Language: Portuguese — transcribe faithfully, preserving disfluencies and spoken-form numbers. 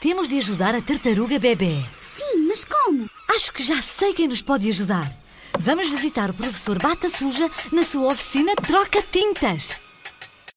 Temos de ajudar a tartaruga bebê. Sim, mas como? Acho que já sei quem nos pode ajudar. Vamos visitar o professor Bata Suja na sua oficina Troca Tintas.